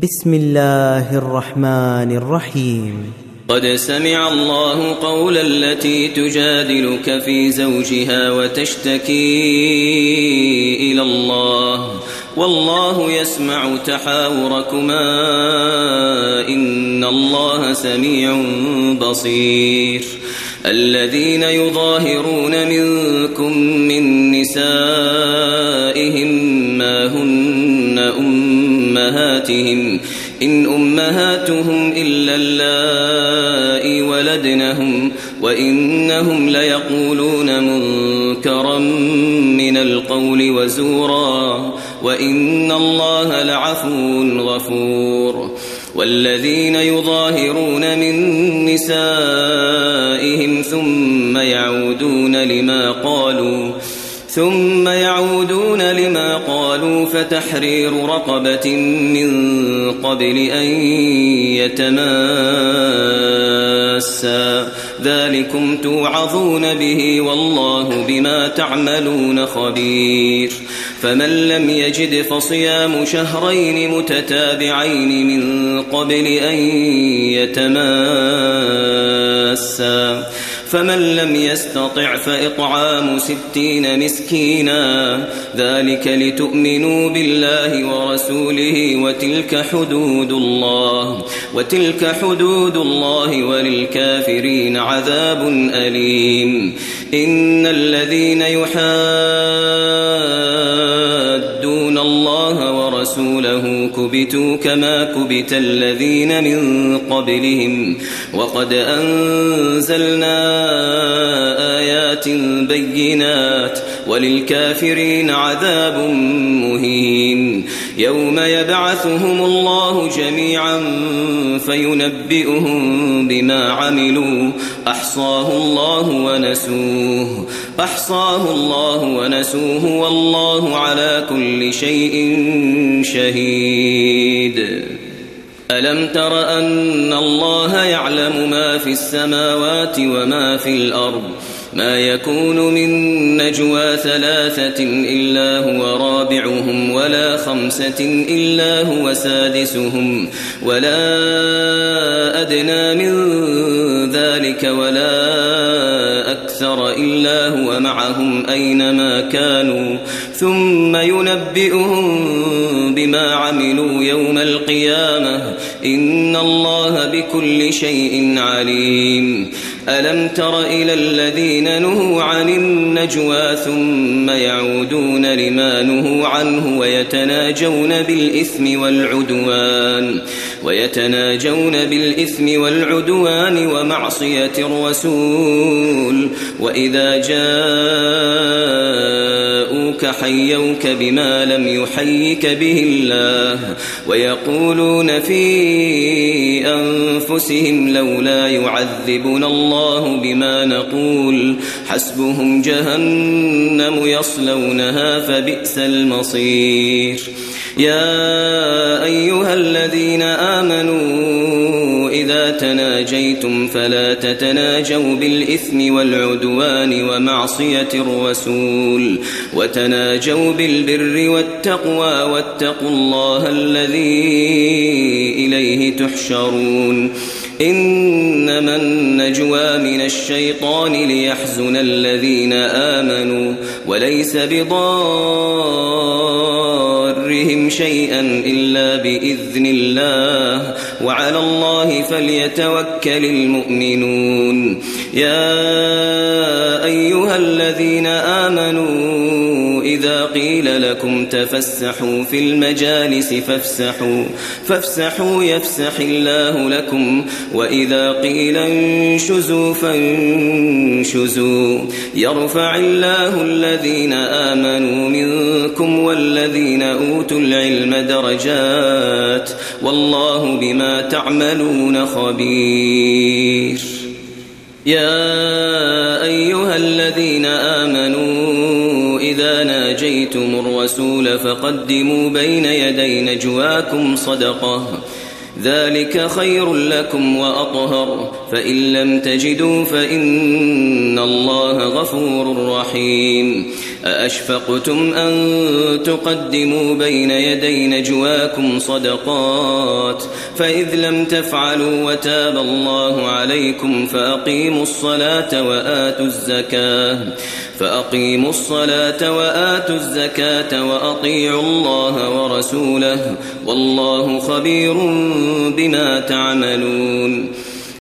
بسم الله الرحمن الرحيم. قد سمع الله قول التي تجادلك في زوجها وتشتكي إلى الله والله يسمع تحاوركما إن الله سميع بصير. الذين يظاهرون منكم من نسائهم ما هن أمهاتهم إن أمهاتهم إلا اللائي ولدنهم وإنهم ليقولون منكرا من القول وزورا وإن الله لعفو غفور. والذين يظاهرون من نسائهم ثم يعودون لما قالوا فتحرير رقبة من قبل أن يتماسا ذلكم توعظون به والله بما تعملون خبير. فمن لم يجد فصيام شهرين متتابعين من قبل أن يتماسا فمن لم يستطع فإطعام 60 مسكينا ذلك لتؤمنوا بالله ورسوله وتلك حدود الله وللكافرين عذاب أليم. إن الذين يحادون الله ورسوله كبتوا كما كبت الذين من قبلهم وقد أنزلنا آيات بينات وللكافرين عذاب مهين. يوم يبعثهم الله جميعا فينبئهم بما عملوا أحصاه الله ونسوه والله على كل شيء شهيد. ألم تر أن الله يعلم ما في السماوات وما في الأرض ما يكون من نجوى 3 إلا هو رابعهم ولا 5 إلا هو سادسهم ولا أدنى من ذلك ولا أكثر إلا هو معهم أينما كانوا ثم ينبئهم بما عملوا يوم القيامة إن الله بكل شيء عليم. ألم تر إلى الذين نهوا عن النجوى ثم يعودون لما نهوا عنه ويتناجون بالإثم والعدوان ومعصية الرسول وإذا جاءوك حيوك بما لم يحيك به الله ويقولون في أنفسهم لولا يعذبنا الله بما نقول حسبهم جهنم يصلونها فبئس المصير. يا أيها الذين آمنوا إذا تناجيتم فلا تتناجوا بالإثم والعدوان ومعصية الرسول وتناجوا بالبر والتقوى واتقوا الله الذي إليه تحشرون. إنما النجوى من الشيطان ليحزن الذين آمنوا وليس بضارهم شيئا إلا بإذن الله وعلى الله فليتوكل المؤمنون. يا أيها الذين آمنوا إذا قيل لكم تفسحوا في المجالس فافسحوا يفسح الله لكم وإذا قيل انشزوا فانشزوا يرفع الله الذين آمنوا منكم والذين أوتوا العلم درجات والله بما تعملون خبير. يا أيها الذين آمنوا إذا ناجيتم الرسول فقدموا بين يدي نجواكم صدقة ذلك خير لكم وأطهر فإن لم تجدوا فإن الله غفور رحيم أأشفقتم أن تقدموا بين يدي نجواكم صدقات فإذ لم تفعلوا وتاب الله عليكم فأقيموا الصلاة وآتوا الزكاة وأطيعوا الله ورسوله والله خبير بما تعملون